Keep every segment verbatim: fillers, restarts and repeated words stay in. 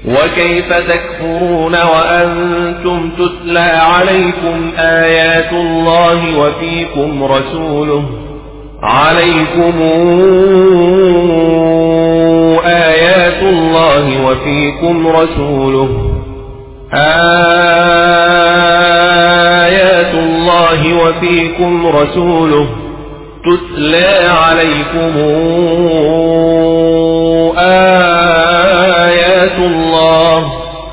وكيف تكفرون وأنتم تتلى عليكم آيات الله وفيكم رسوله عليكم آيات الله وفيكم رسوله آيات الله وفيكم رسوله تتلى عليكم آيات الله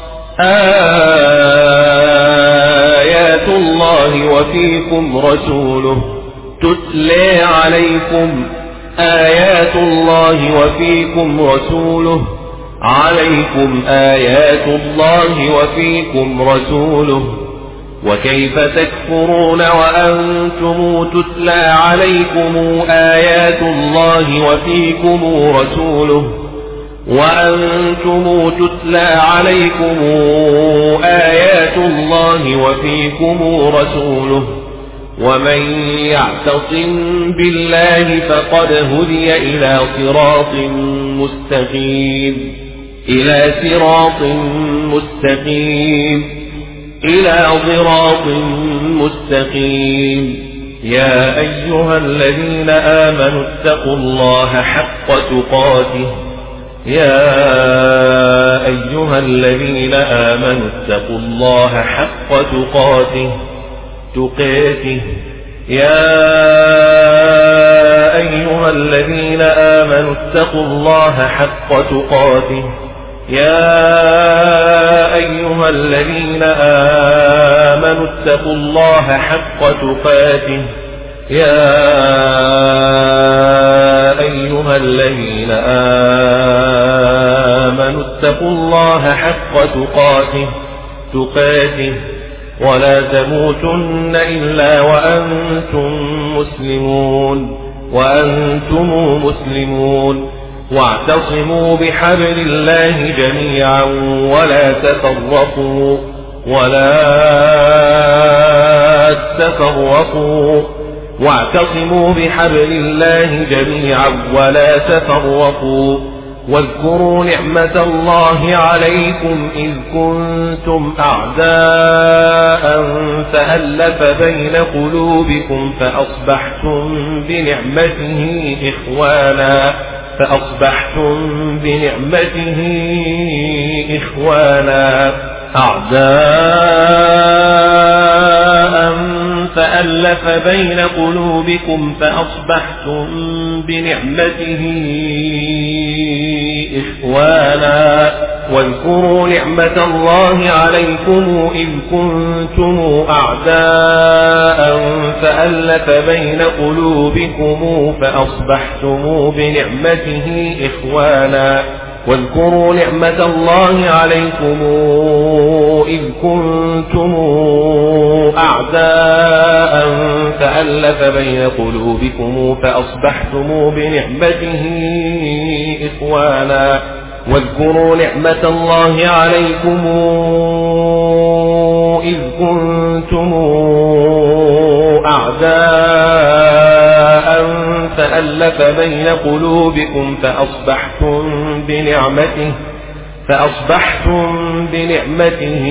آيات الله وفيكم رسوله تتلى عليكم آيات الله وفيكم رسوله عليكم آيات الله وفيكم رسوله وكيف تكفرون وأنتم تتلى عليكم آيات الله وفيكم رسوله وأنتم تتلى عليكم آيات الله وفيكم رسوله ومن يعتصم بالله فقد هدي إلى صراط مستقيم إلى صراط مستقيم إلى صراط مستقيم يا أيها الذين آمنوا اتقوا الله حق تقاته يا أيها الذين آمنوا اتقوا الله حق تقاته تقاته يا أيها الذين آمنوا اتقوا الله حق تقاته يا أيها الذين آمنوا اتقوا الله حق تقاته يا أيها الذين آمنوا اتقوا الله حق تقاته تقاته ولا تموتن إلا وأنتم مسلمون وأنتم مسلمون واعتصموا بحبل الله جميعا ولا تفرقوا ولا تفرقوا واعتصموا بحبل الله جميعا ولا تفرقوا واذكروا نعمة الله عليكم إذ كنتم أعداء فألف بين قلوبكم فأصبحتم بنعمته إخوانا فأصبحتم بنعمته إخوانا أعداء فألف بين قلوبكم فأصبحتم بنعمته إخوانا واذكروا نعمة الله عليكم إذ كنتم أعداء فألف بين قلوبكم فأصبحتم بنعمته إخوانا واذكروا نعمة الله عليكم إذ كنتم أعداء فألف بين قلوبكم فأصبحتم بنعمته إخوانا واذكروا نعمة الله عليكم إذ كنتم أعداء فألف بين قلوبكم فأصبحتم بنعمته فأصبحتم بنعمته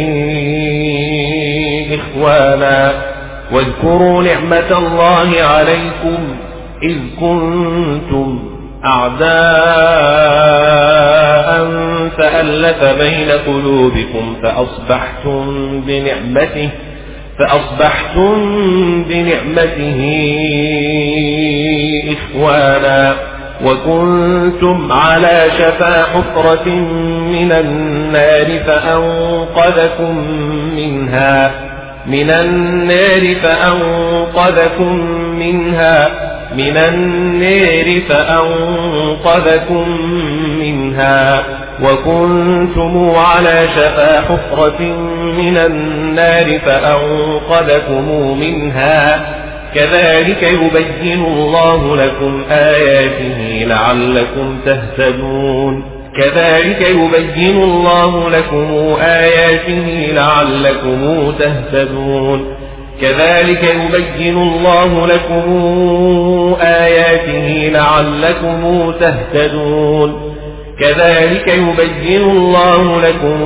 إخوانا واذكروا نعمة الله عليكم إذ كنتم أعداء فألف بين قلوبكم فأصبحتم بنعمته فأصبحتم بنعمته إخوانا وكنتم على شفا حفرة من النار فأنقذكم منها من النار فأنقذكم منها من النار فأنقذكم منها وكنتم على شفا حفرة من النار فأنقذكم منها كذلك يبين الله لكم آياته لعلكم تهتدون كذلك يبين الله لكم آياته لعلكم تهتدون كذلك يبين الله لكم آياته لعلكم تهتدون كذلك يبين الله لكم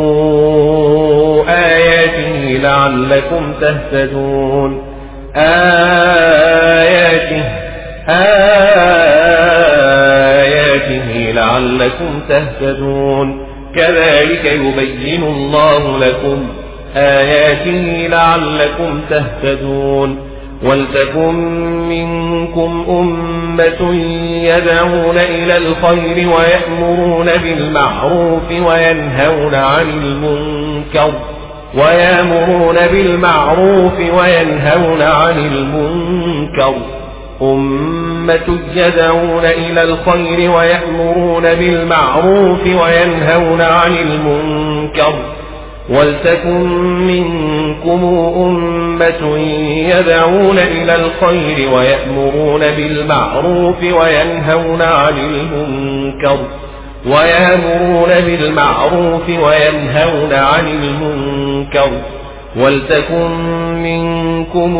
آياته لعلكم تهتدون آياته آياته لعلكم تهتدون كذلك يبين الله لكم آياته لعلكم تهتدون ولتكن منكم أمة يدعون إلى الخير ويأمرون بالمعروف وينهون عن المنكر ويأمرون بالمعروف وينهون عن المنكر أمة يدعون إلى الخير ويأمرون بالمعروف وينهون عن المنكر ولتكن منكم أمة يدعون إلى الخير ويأمرون بالمعروف وينهون عن المنكر ويأمرون بالمعروف وينهون عن المنكر ولتكن منكم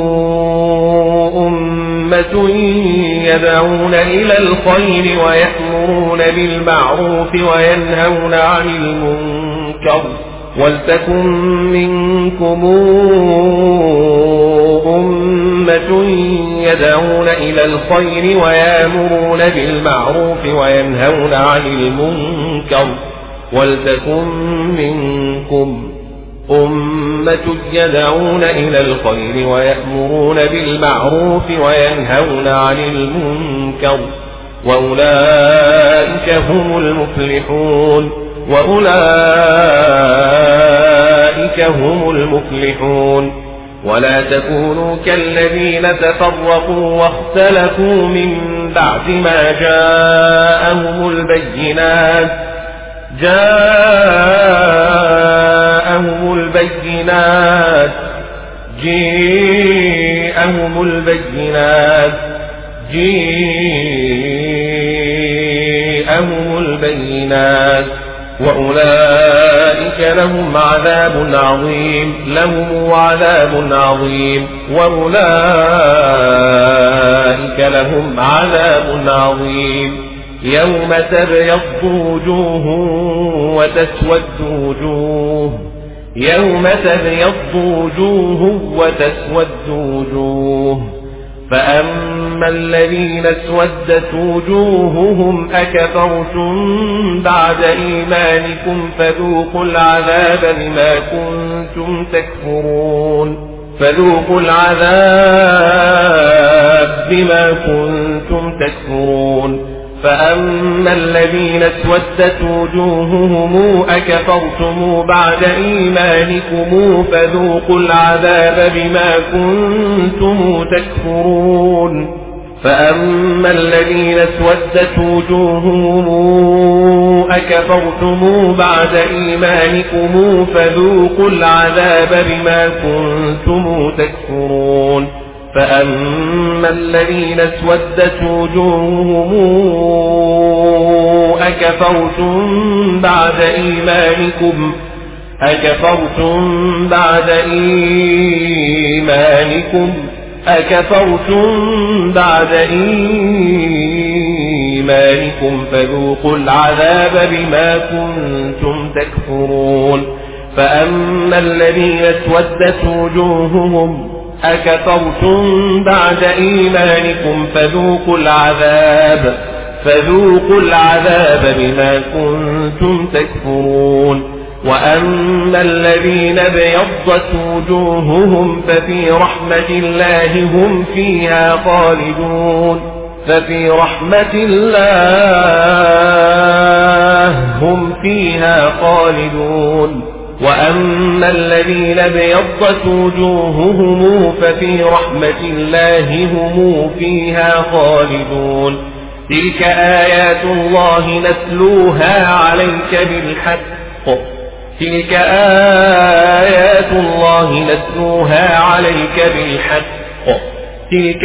أمة يدعون إلى الخير ويأمرون بالمعروف وينهون عن المنكر ولتكن منكم أمة يدعون إلى الخير ويأمرون بالمعروف وينهون عن المنكر ولتكن منكم أمة يدعون إلى الخير ويأمرون بالمعروف وينهون عن المنكر وأولئك هم المفلحون وأولئك هم المفلحون ولا تكونوا كالذين تفرقوا واختلفوا من بعد ما جاءهم البينات جاءهم البينات جاءهم البينات جاءهم البينات وأولئك لهم عذاب عظيم لهم عذاب عظيم وأولئك لهم عذاب عظيم يوم تبيض وجوه وتسود وجوه يوم تبيض وجوه وتسود وجوه فأما الذين اسودت وجوههم أكفرتم بعد إيمانكم فذوقوا العذاب بما كنتم تكفرون فذوقوا العذاب بما كنتم تكفرون فأما الذين اسودت وجوههم أكفرتم بعد إيمانكم فذوقوا العذاب بما كنتم تكفرون فأما الذين اسودت وجوههم أكفرتم بعد إيمانكم فذوقوا العذاب بما كنتم تكفرون فأما الذين اسودت وجوههم أكفرتم بعد إيمانكم أكفرتم بعد إيمانكم أكفرتم بعد إيمانكم فذوقوا العذاب بما كنتم تكفرون فأما الذين اسودت وجوههم أكفرتم بعد إيمانكم فذوقوا العذاب فذوقوا العذاب بما كنتم تكفرون وأما الذين ابيضت وجوههم ففي رحمة الله هم فيها خالدون ففي رحمة الله هم فيها خالدون وأما الذين ابيضت وجوههم ففي رحمة الله هم فيها خالدون تلك آيات الله نتلوها عليك بالحق تلك آيات الله نتلوها عليك بالحق تلك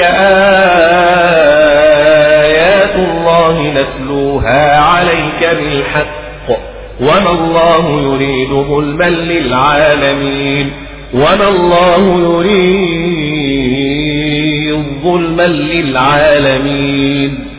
آيات الله نتلوها عليك بالحق وما الله يريد ظلما للعالمين وما الله يريد ظلما للعالمين